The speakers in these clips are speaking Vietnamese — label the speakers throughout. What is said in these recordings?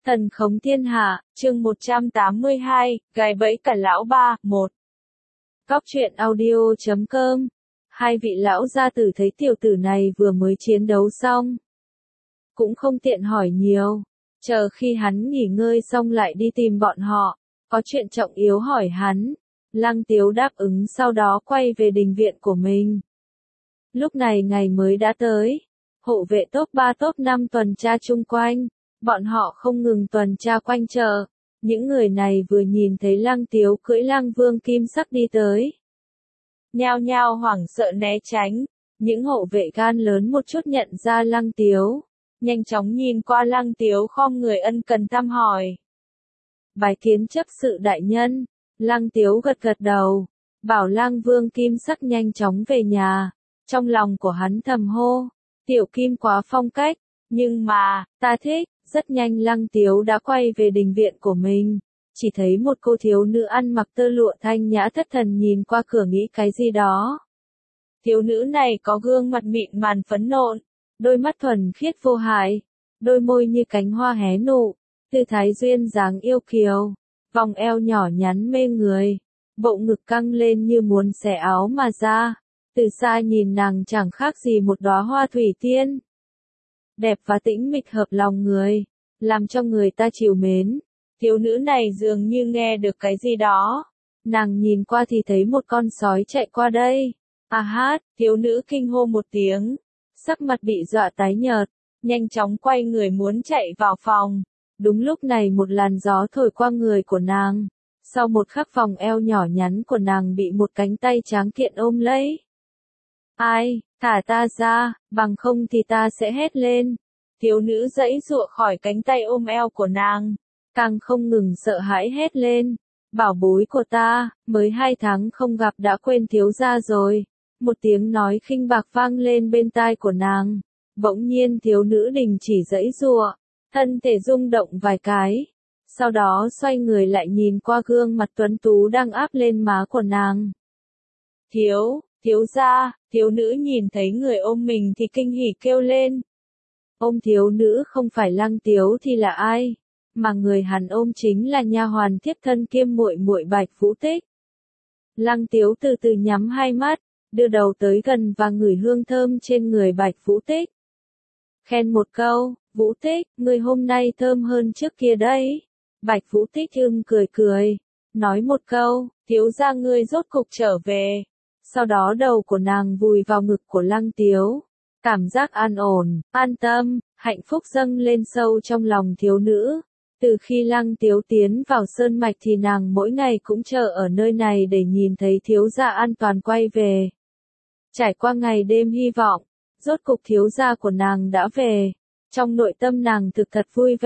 Speaker 1: Thần khống thiên hạ, chương 182, gài bẫy cả lão ba, 1. Góc truyện audio.com. Hai vị lão gia tử thấy tiểu tử này vừa mới chiến đấu xong. Cũng không tiện hỏi nhiều. Chờ khi hắn nghỉ ngơi xong lại đi tìm bọn họ. Có chuyện trọng yếu hỏi hắn. Lăng Tiếu đáp ứng sau đó quay về đình viện của mình. Lúc này ngày mới đã tới. Hộ vệ top 3 top 5 tuần tra chung quanh. Bọn họ không ngừng tuần tra quanh chợ. Những người này vừa nhìn thấy Lăng Tiếu cưỡi Lăng Vương kim sắc đi tới. Nhao nhao hoảng sợ né tránh. Những hộ vệ gan lớn một chút nhận ra Lăng Tiếu. Nhanh chóng nhìn qua Lăng Tiếu khom người ân cần thăm hỏi. Bái kiến chấp sự đại nhân. Lăng Tiếu gật gật đầu. Bảo Lăng Vương kim sắc nhanh chóng về nhà. Trong lòng của hắn thầm hô. Tiểu Kim quá phong cách. Nhưng mà, ta thích. Rất nhanh Lăng Tiếu đã quay về đình viện của mình. Chỉ thấy một cô thiếu nữ ăn mặc tơ lụa thanh nhã thất thần nhìn qua cửa nghĩ cái gì đó. Thiếu nữ này có gương mặt mịn màng phấn nộn, đôi mắt thuần khiết vô hại, đôi môi như cánh hoa hé nụ, tư thái duyên dáng yêu kiều, vòng eo nhỏ nhắn mê người, bộ ngực căng lên như muốn xẻ áo mà ra. Từ xa nhìn nàng chẳng khác gì một đóa hoa thủy tiên. Đẹp và tĩnh mịch hợp lòng người, làm cho người ta trìu mến. Thiếu nữ này dường như nghe được cái gì đó. Nàng nhìn qua thì thấy một con sói chạy qua đây. À hát, thiếu nữ kinh hô một tiếng. Sắc mặt bị dọa tái nhợt, nhanh chóng quay người muốn chạy vào phòng. Đúng lúc này một làn gió thổi qua người của nàng. Sau một khắc vòng eo nhỏ nhắn của nàng bị một cánh tay tráng kiện ôm lấy. Ai, thả ta ra, bằng không thì ta sẽ hét lên. Thiếu nữ giãy giụa khỏi cánh tay ôm eo của nàng, càng không ngừng sợ hãi hét lên. Bảo bối của ta, mới 2 tháng không gặp đã quên thiếu gia rồi. Một tiếng nói khinh bạc vang lên bên tai của nàng. Bỗng nhiên thiếu nữ đình chỉ giãy giụa, thân thể rung động vài cái. Sau đó xoay người lại nhìn qua gương mặt tuấn tú đang áp lên má của nàng. Thiếu gia, thiếu nữ nhìn thấy người ôm mình thì kinh hỉ kêu lên. Ôm thiếu nữ không phải Lăng Tiếu thì là ai? Mà người hắn ôm chính là nha hoàn thiếp thân kiêm muội muội Bạch Vũ Tích. Lăng Tiếu từ từ nhắm hai mắt, đưa đầu tới gần và ngửi hương thơm trên người Bạch Vũ Tích. Khen một câu, Vũ Tích, người hôm nay thơm hơn trước kia đấy. Bạch Vũ Tích cười cười, nói một câu, thiếu gia ngươi rốt cục trở về. Sau đó đầu của nàng vùi vào ngực của Lăng Tiếu. Cảm giác an ổn, an tâm, hạnh phúc dâng lên sâu trong lòng thiếu nữ. Từ khi Lăng Tiếu tiến vào sơn mạch thì nàng mỗi ngày cũng chờ ở nơi này để nhìn thấy thiếu gia an toàn quay về. Trải qua ngày đêm hy vọng, rốt cục thiếu gia của nàng đã về. Trong nội tâm nàng thực thật vui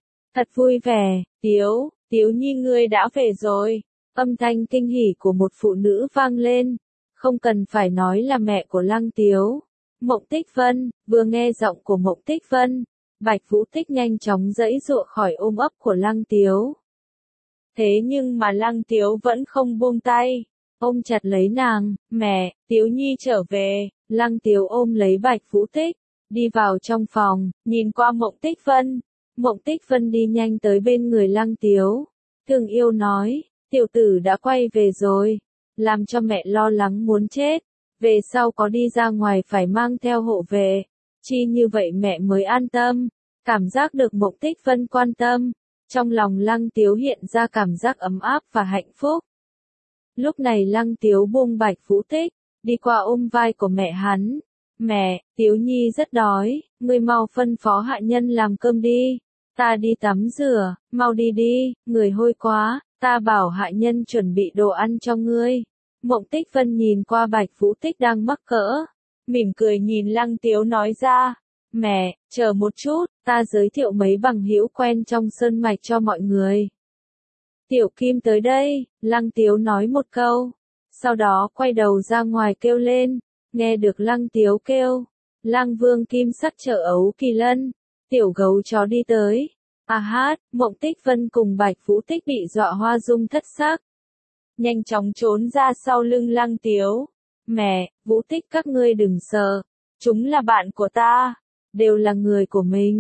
Speaker 1: vẻ, Tiếu nhi ngươi đã về rồi. Âm thanh kinh hỉ của một phụ nữ vang lên, không cần phải nói là mẹ của Lăng Tiếu. Mộng Tích Vân. Vừa nghe giọng của Mộng Tích Vân, Bạch Vũ Tích nhanh chóng giãy giụa khỏi ôm ấp của Lăng Tiếu. Thế nhưng mà Lăng Tiếu vẫn không buông tay, ôm chặt lấy nàng. Mẹ, Tiếu nhi trở về. Lăng Tiếu ôm lấy Bạch Vũ Tích, đi vào trong phòng, nhìn qua Mộng Tích Vân. Mộng Tích Vân đi nhanh tới bên người Lăng Tiếu, thương yêu nói, tiểu tử đã quay về rồi, làm cho mẹ lo lắng muốn chết. Về sau có đi ra ngoài phải mang theo hộ vệ, chi như vậy mẹ mới an tâm. Cảm giác được Mộng Tích Vân quan tâm, trong lòng Lăng Tiếu hiện ra cảm giác ấm áp và hạnh phúc. Lúc này Lăng Tiếu buông Bạch Vũ Tích, đi qua ôm vai của mẹ hắn. Mẹ, Tiếu nhi rất đói, ngươi mau phân phó hạ nhân làm cơm đi. Ta đi tắm rửa, mau đi đi, người hôi quá, ta bảo hạ nhân chuẩn bị đồ ăn cho ngươi. Mộng Tích Vân nhìn qua Bạch Vũ Tích đang mắc cỡ, mỉm cười nhìn Lăng Tiếu nói ra. Mẹ, chờ một chút, ta giới thiệu mấy bằng hữu quen trong sơn mạch cho mọi người. Tiểu Kim tới đây, Lăng Tiếu nói một câu. Sau đó quay đầu ra ngoài kêu lên, nghe được Lăng Tiếu kêu. Lăng Vương kim sắc chở ấu kỳ lân, tiểu gấu chó đi tới. À hát, Mộng Tích Vân cùng Bạch Vũ Tích bị dọa hoa dung thất sắc. Nhanh chóng trốn ra sau lưng Lăng Tiếu. Mẹ, Vũ Tích các ngươi đừng sợ, chúng là bạn của ta, đều là người của mình.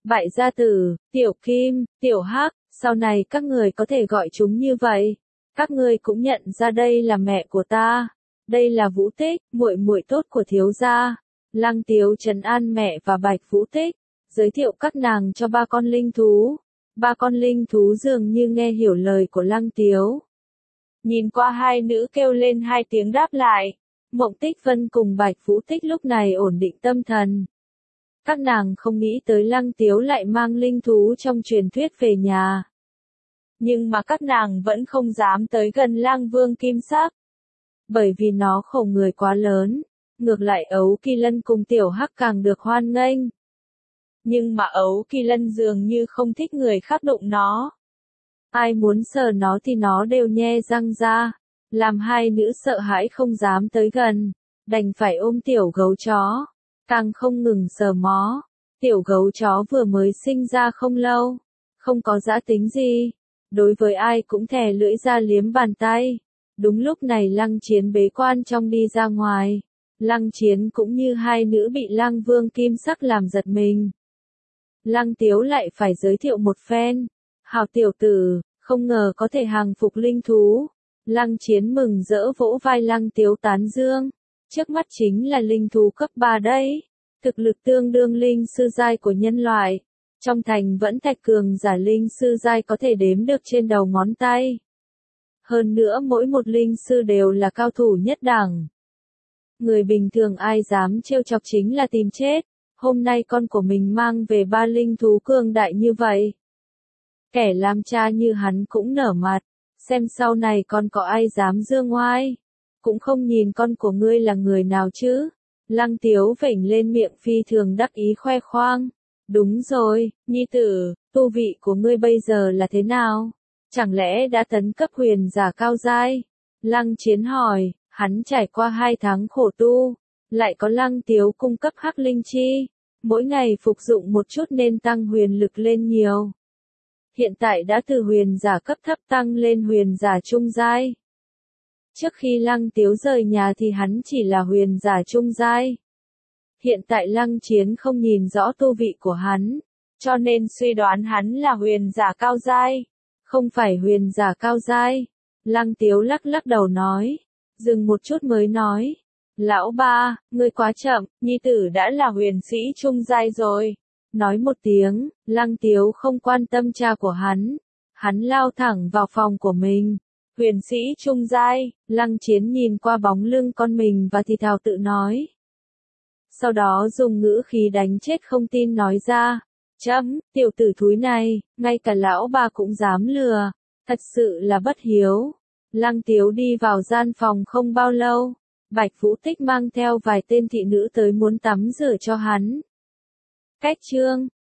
Speaker 1: Bại gia tử, Tiểu Kim, Tiểu Hắc, sau này các người có thể gọi chúng như vậy. Các ngươi cũng nhận ra đây là mẹ của ta. Đây là Vũ Tích, muội muội tốt của thiếu gia. Lăng Tiếu trấn an mẹ và Bạch Vũ Tích, giới thiệu các nàng cho ba con linh thú. Ba con linh thú dường như nghe hiểu lời của Lăng Tiếu. Nhìn qua hai nữ kêu lên hai tiếng đáp lại. Mộng Tích Vân cùng Bạch Vũ Tích lúc này ổn định tâm thần. Các nàng không nghĩ tới Lăng Tiếu lại mang linh thú trong truyền thuyết về nhà. Nhưng mà các nàng vẫn không dám tới gần Lang Vương Kim Sắc. Bởi vì nó khổ người quá lớn. Ngược lại Ấu Kỳ Lân cùng Tiểu Hắc càng được hoan nghênh. Nhưng mà Ấu Kỳ Lân dường như không thích người khác đụng nó. Ai muốn sờ nó thì nó đều nhe răng ra. Làm hai nữ sợ hãi không dám tới gần. Đành phải ôm tiểu gấu chó. Càng không ngừng sờ mó. Tiểu gấu chó vừa mới sinh ra không lâu. Không có dã tính gì. Đối với ai cũng thè lưỡi ra liếm bàn tay. Đúng lúc này Lăng Chiến bế quan trong đi ra ngoài. Lăng Chiến cũng như hai nữ bị Lăng Vương Kim Sắc làm giật mình. Lăng Tiếu lại phải giới thiệu một phen. Hào tiểu tử, không ngờ có thể hàng phục linh thú. Lăng Chiến mừng rỡ vỗ vai Lăng Tiếu tán dương. Trước mắt chính là linh thú cấp 3 đấy. Thực lực tương đương linh sư giai của nhân loại. Trong thành vẫn thạch cường giả linh sư giai có thể đếm được trên đầu ngón tay. Hơn nữa mỗi một linh sư đều là cao thủ nhất đẳng. Người bình thường ai dám trêu chọc chính là tìm chết. Hôm nay con của mình mang về 3 linh thú cường đại như vậy. Kẻ làm cha như hắn cũng nở mặt. Xem sau này còn có ai dám dương ngoai. Cũng không nhìn con của ngươi là người nào chứ. Lăng Tiếu vểnh lên miệng phi thường đắc ý khoe khoang. Đúng rồi, nhi tử, tu vị của ngươi bây giờ là thế nào? Chẳng lẽ đã tấn cấp huyền giả cao giai? Lăng Chiến hỏi, hắn trải qua 2 tháng khổ tu. Lại có Lăng Tiếu cung cấp hắc linh chi. Mỗi ngày phục dụng một chút nên tăng huyền lực lên nhiều. Hiện tại đã từ huyền giả cấp thấp tăng lên huyền giả trung giai. Trước khi Lăng Tiếu rời nhà thì hắn chỉ là huyền giả trung giai. Hiện tại Lăng Chiến không nhìn rõ tu vị của hắn, cho nên suy đoán hắn là huyền giả cao giai. Không phải huyền giả cao giai. Lăng Tiếu lắc lắc đầu nói. Dừng một chút mới nói. Lão ba, ngươi quá chậm, nhi tử đã là huyền sĩ trung giai rồi. Nói một tiếng, Lăng Tiếu không quan tâm cha của hắn. Hắn lao thẳng vào phòng của mình. Huyền sĩ trung giai, Lăng Chiến nhìn qua bóng lưng con mình và thì thào tự nói. Sau đó dùng ngữ khí đánh chết không tin nói ra. Chấm, tiểu tử thúi này, ngay cả lão ba cũng dám lừa. Thật sự là bất hiếu. Lăng Tiếu đi vào gian phòng không bao lâu. Bạch Vũ Tích mang theo vài tên thị nữ tới muốn tắm rửa cho hắn. Cách chương